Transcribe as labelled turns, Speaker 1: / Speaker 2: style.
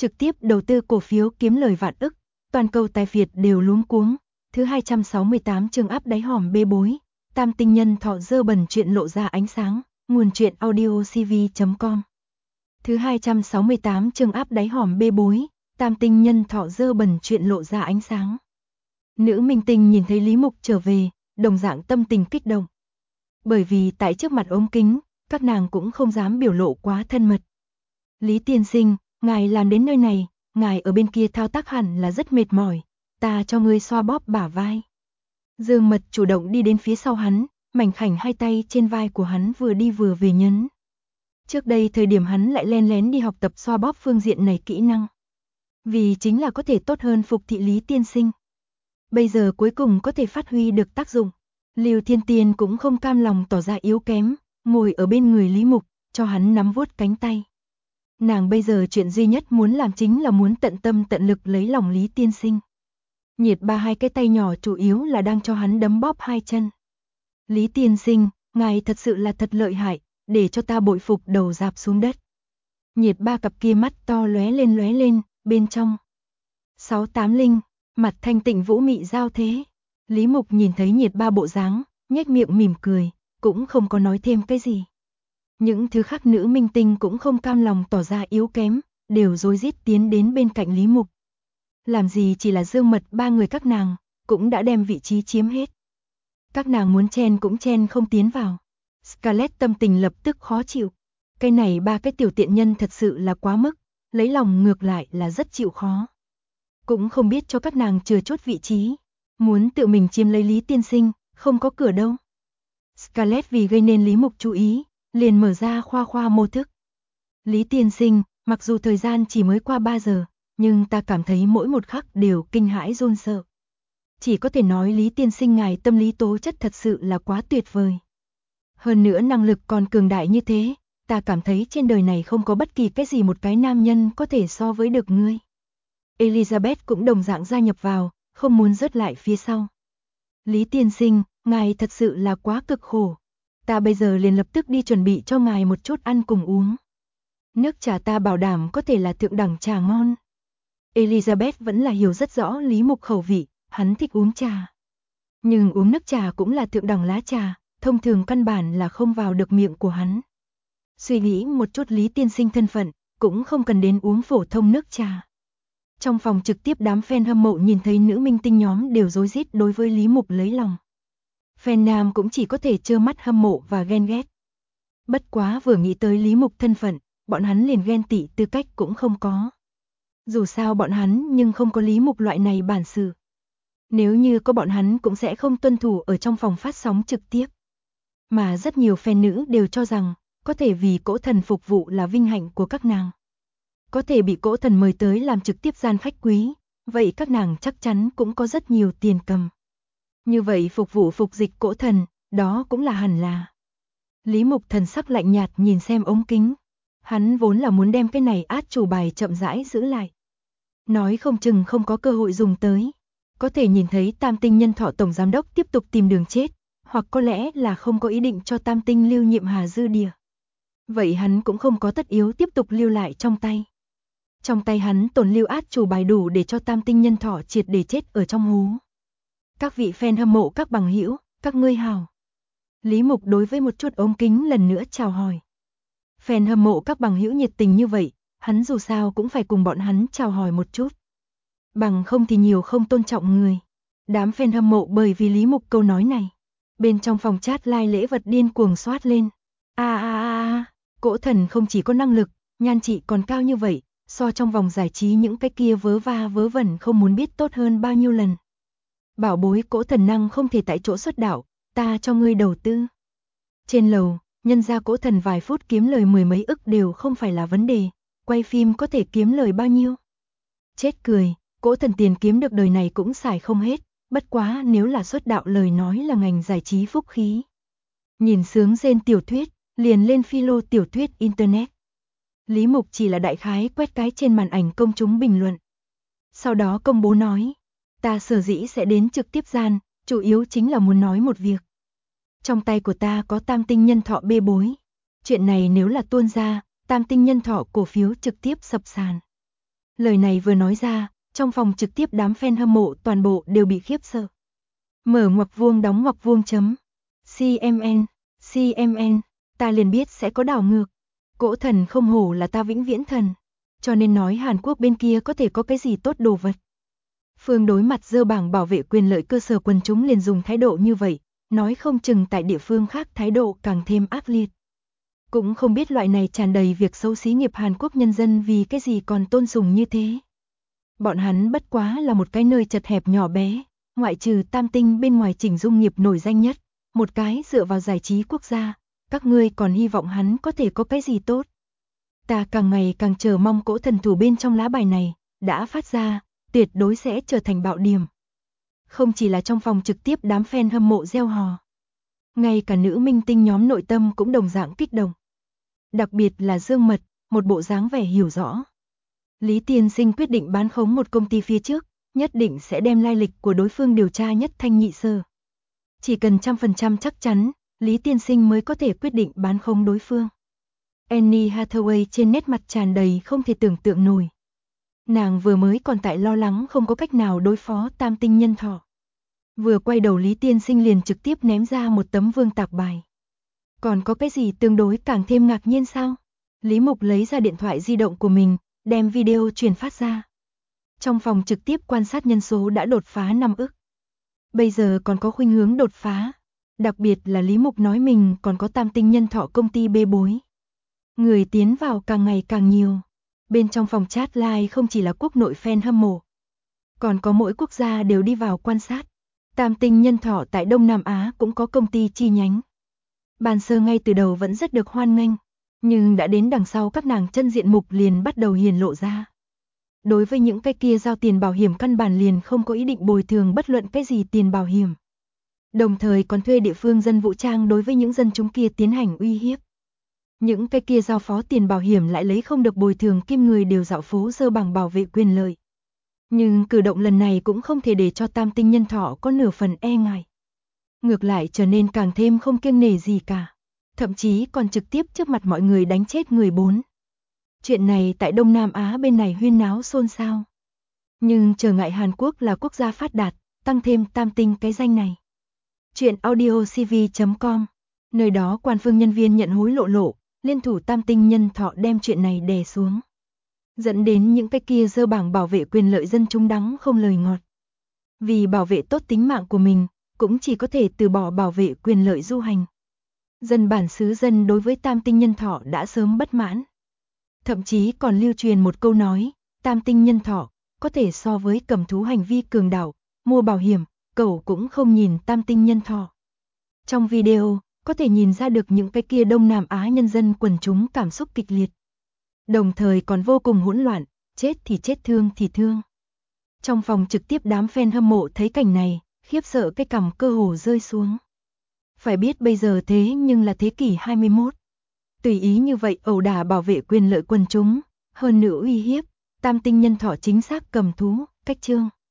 Speaker 1: trực tiếp đầu tư cổ phiếu kiếm lời vạn ức, toàn cầu tài phiệt đều luống cuống. Thứ 268 chương áp đáy hòm bê bối, tam tinh nhân thọ dơ bẩn chuyện lộ ra ánh sáng, nguồn truyện audiocv.com. Thứ 268 chương áp đáy hòm bê bối, tam tinh nhân thọ dơ bẩn chuyện lộ ra ánh sáng. Nữ minh tinh nhìn thấy Lý Mục trở về, đồng dạng tâm tình kích động. Bởi vì tại trước mặt ống kính, các nàng cũng không dám biểu lộ quá thân mật. Lý tiên sinh, ngài làm đến nơi này, ngài ở bên kia thao tác hẳn là rất mệt mỏi, ta cho ngươi xoa bóp bả vai. Dương Mật chủ động đi đến phía sau hắn, mảnh khảnh hai tay trên vai của hắn vừa đi vừa về nhấn. Trước đây thời điểm hắn lại len lén đi học tập xoa bóp phương diện này kỹ năng. Vì chính là có thể tốt hơn phục thị Lý tiên sinh. Bây giờ cuối cùng có thể phát huy được tác dụng. Lưu Thiên Tiên cũng không cam lòng tỏ ra yếu kém, ngồi ở bên người Lý Mục, cho hắn nắm vuốt cánh tay. Nàng bây giờ chuyện duy nhất muốn làm chính là muốn tận tâm tận lực lấy lòng Lý tiên sinh. Nhiệt Ba hai cái tay nhỏ chủ yếu là đang cho hắn đấm bóp hai chân. Lý tiên sinh, ngài thật sự là thật lợi hại, để cho ta bội phục đầu rạp xuống đất. Nhiệt Ba cặp kia mắt to lóe lên, bên trong 680, mặt thanh tịnh vũ mị giao thế. Lý Mục nhìn thấy Nhiệt Ba bộ dáng, nhếch miệng mỉm cười, cũng không có nói thêm cái gì. Những thứ khác nữ minh tinh cũng không cam lòng tỏ ra yếu kém, đều rối rít tiến đến bên cạnh Lý Mục. Làm gì chỉ là Dương Mật ba người các nàng, cũng đã đem vị trí chiếm hết. Các nàng muốn chen cũng chen không tiến vào. Scarlett tâm tình lập tức khó chịu. Cái này ba cái tiểu tiện nhân thật sự là quá mức, lấy lòng ngược lại là rất chịu khó. Cũng không biết cho các nàng chừa chút vị trí. Muốn tự mình chiếm lấy Lý tiên sinh, không có cửa đâu. Scarlett vì gây nên Lý Mục chú ý, liền mở ra khoa mô thức. Lý tiên sinh, mặc dù thời gian chỉ mới qua 3 giờ, nhưng ta cảm thấy mỗi một khắc đều kinh hãi run sợ. Chỉ có thể nói Lý tiên sinh ngài tâm lý tố chất thật sự là quá tuyệt vời. Hơn nữa năng lực còn cường đại như thế, ta cảm thấy trên đời này không có bất kỳ cái gì một cái nam nhân có thể so với được ngươi. Elizabeth cũng đồng dạng gia nhập vào, không muốn rớt lại phía sau. Lý tiên sinh, ngài thật sự là quá cực khổ. Ta bây giờ liền lập tức đi chuẩn bị cho ngài một chút ăn cùng uống. Nước trà ta bảo đảm có thể là thượng đẳng trà ngon. Elizabeth vẫn là hiểu rất rõ Lý Mục khẩu vị, hắn thích uống trà. Nhưng uống nước trà cũng là thượng đẳng lá trà, thông thường căn bản là không vào được miệng của hắn. Suy nghĩ một chút Lý tiên sinh thân phận, cũng không cần đến uống phổ thông nước trà. Trong phòng trực tiếp đám fan hâm mộ nhìn thấy nữ minh tinh nhóm đều rối rít đối với Lý Mục lấy lòng. Fan nam cũng chỉ có thể trơ mắt hâm mộ và ghen ghét. Bất quá vừa nghĩ tới Lý Mục thân phận, bọn hắn liền ghen tị tư cách cũng không có. Dù sao bọn hắn nhưng không có Lý Mục loại này bản sự. Nếu như có bọn hắn cũng sẽ không tuân thủ ở trong phòng phát sóng trực tiếp. Mà rất nhiều fan nữ đều cho rằng, có thể vì cỗ thần phục vụ là vinh hạnh của các nàng. Có thể bị cỗ thần mời tới làm trực tiếp gian khách quý, vậy các nàng chắc chắn cũng có rất nhiều tiền cầm. Như vậy phục vụ phục dịch cỗ thần, đó cũng là hẳn là. Lý Mục thần sắc lạnh nhạt nhìn xem ống kính. Hắn vốn là muốn đem cái này át chủ bài chậm rãi giữ lại. Nói không chừng không có cơ hội dùng tới. Có thể nhìn thấy Tam Tinh Nhân Thọ Tổng Giám Đốc tiếp tục tìm đường chết, hoặc có lẽ là không có ý định cho Tam Tinh lưu nhiệm Hà Dư Địa. Vậy hắn cũng không có tất yếu tiếp tục lưu lại trong tay. Trong tay hắn tồn lưu át chủ bài đủ để cho Tam Tinh Nhân Thọ triệt để chết ở trong hố. Các vị fan hâm mộ các bằng hữu, các ngươi hào. Lý Mục đối với một chút ống kính lần nữa chào hỏi. Fan hâm mộ các bằng hữu nhiệt tình như vậy, hắn dù sao cũng phải cùng bọn hắn chào hỏi một chút. Bằng không thì nhiều không tôn trọng người. Đám fan hâm mộ bởi vì Lý Mục câu nói này. Bên trong phòng chat like lễ vật điên cuồng xoát lên. Cỗ thần không chỉ có năng lực, nhan trị còn cao như vậy, so trong vòng giải trí những cái kia vớ va vớ vẩn không muốn biết tốt hơn bao nhiêu lần. Bảo bối cỗ thần năng không thể tại chỗ xuất đạo, ta cho ngươi đầu tư. Trên lầu, nhân ra cỗ thần vài phút kiếm lời 10 mấy ức đều không phải là vấn đề, quay phim có thể kiếm lời bao nhiêu. Chết cười, cỗ thần tiền kiếm được đời này cũng xài không hết, bất quá nếu là xuất đạo lời nói là ngành giải trí phúc khí. Nhìn sướng rên tiểu thuyết, liền lên philo tiểu thuyết internet. Lý Mục chỉ là đại khái quét cái trên màn ảnh công chúng bình luận. Sau đó công bố nói, ta sở dĩ sẽ đến trực tiếp gian, chủ yếu chính là muốn nói một việc. Trong tay của ta có Tam Tinh Nhân Thọ bê bối. Chuyện này nếu là tuôn ra, Tam Tinh Nhân Thọ cổ phiếu trực tiếp sập sàn. Lời này vừa nói ra, trong phòng trực tiếp đám fan hâm mộ toàn bộ đều bị khiếp sợ. Mở ngoặc vuông đóng ngoặc vuông chấm. CMN, ta liền biết sẽ có đảo ngược. Cỗ thần không hổ là ta vĩnh viễn thần. Cho nên nói Hàn Quốc bên kia có thể có cái gì tốt đồ vật. Phương đối mặt dơ bảng bảo vệ quyền lợi cơ sở quần chúng liền dùng thái độ như vậy, nói không chừng tại địa phương khác thái độ càng thêm ác liệt. Cũng không biết loại này tràn đầy việc xấu xí nghiệp Hàn Quốc nhân dân vì cái gì còn tôn sùng như thế. Bọn hắn bất quá là một cái nơi chật hẹp nhỏ bé, ngoại trừ Tam Tinh bên ngoài chỉnh dung nghiệp nổi danh nhất, một cái dựa vào giải trí quốc gia, các ngươi còn hy vọng hắn có thể có cái gì tốt. Ta càng ngày càng chờ mong cỗ thần thủ bên trong lá bài này, đã phát ra, tuyệt đối sẽ trở thành bạo điểm. Không chỉ là trong phòng trực tiếp đám fan hâm mộ reo hò. Ngay cả nữ minh tinh nhóm nội tâm cũng đồng dạng kích động. Đặc biệt là Dương Mật, một bộ dáng vẻ hiểu rõ. Lý Tiên Sinh quyết định bán khống một công ty phía trước, nhất định sẽ đem lai lịch của đối phương điều tra nhất thanh nhị sở. Chỉ cần 100% chắc chắn, Lý Tiên Sinh mới có thể quyết định bán khống đối phương. Anne Hathaway trên nét mặt tràn đầy không thể tưởng tượng nổi. Nàng vừa mới còn tại lo lắng không có cách nào đối phó Tam Tinh nhân thọ. Vừa quay đầu Lý Tiên Sinh liền trực tiếp ném ra một tấm vương tạc bài. Còn có cái gì tương đối càng thêm ngạc nhiên sao? Lý Mục lấy ra điện thoại di động của mình, đem video truyền phát ra. Trong phòng trực tiếp quan sát nhân số đã đột phá 5 ức. Bây giờ còn có khuynh hướng đột phá. Đặc biệt là Lý Mục nói mình còn có Tam Tinh nhân thọ công ty bê bối. Người tiến vào càng ngày càng nhiều. Bên trong phòng chat live không chỉ là quốc nội fan hâm mộ. Còn có mỗi quốc gia đều đi vào quan sát. Tam Tinh nhân thọ tại Đông Nam Á cũng có công ty chi nhánh. Ban sơ ngay từ đầu vẫn rất được hoan nghênh. Nhưng đã đến đằng sau các nàng chân diện mục liền bắt đầu hiển lộ ra. Đối với những cái kia giao tiền bảo hiểm căn bản liền không có ý định bồi thường bất luận cái gì tiền bảo hiểm. Đồng thời còn thuê địa phương dân vũ trang đối với những dân chúng kia tiến hành uy hiếp. Những cái kia giao phó tiền bảo hiểm lại lấy không được bồi thường kim người đều dạo phố dơ bằng bảo vệ quyền lợi. Nhưng cử động lần này cũng không thể để cho Tam Tinh nhân thọ có nửa phần e ngại. Ngược lại trở nên càng thêm không kiêng nể gì cả. Thậm chí còn trực tiếp trước mặt mọi người đánh chết người 4. Chuyện này tại Đông Nam Á bên này huyên náo xôn xao. Nhưng trở ngại Hàn Quốc là quốc gia phát đạt, tăng thêm Tam Tinh cái danh này. Chuyện audiocv.com, nơi đó quan phương nhân viên nhận hối lộ, liên thủ Tam Tinh nhân thọ đem chuyện này đè xuống. Dẫn đến những cái kia dơ bảng bảo vệ quyền lợi dân chúng đắng không lời ngọt. Vì bảo vệ tốt tính mạng của mình, cũng chỉ có thể từ bỏ bảo vệ quyền lợi du hành. Dân bản xứ dân đối với Tam Tinh nhân thọ đã sớm bất mãn. Thậm chí còn lưu truyền một câu nói, Tam Tinh nhân thọ có thể so với cầm thú hành vi cường đạo, mua bảo hiểm, cẩu cũng không nhìn Tam Tinh nhân thọ. Trong video, có thể nhìn ra được những cái kia Đông Nam Á nhân dân quần chúng cảm xúc kịch liệt. Đồng thời còn vô cùng hỗn loạn, chết thì chết thương thì thương. Trong phòng trực tiếp đám fan hâm mộ thấy cảnh này, khiếp sợ cái cằm cơ hồ rơi xuống. Phải biết bây giờ thế nhưng là thế kỷ 21. Tùy ý như vậy ẩu đả bảo vệ quyền lợi quần chúng, hơn nữa uy hiếp, Tam Tinh nhân thọ chính xác cầm thú, cách chương.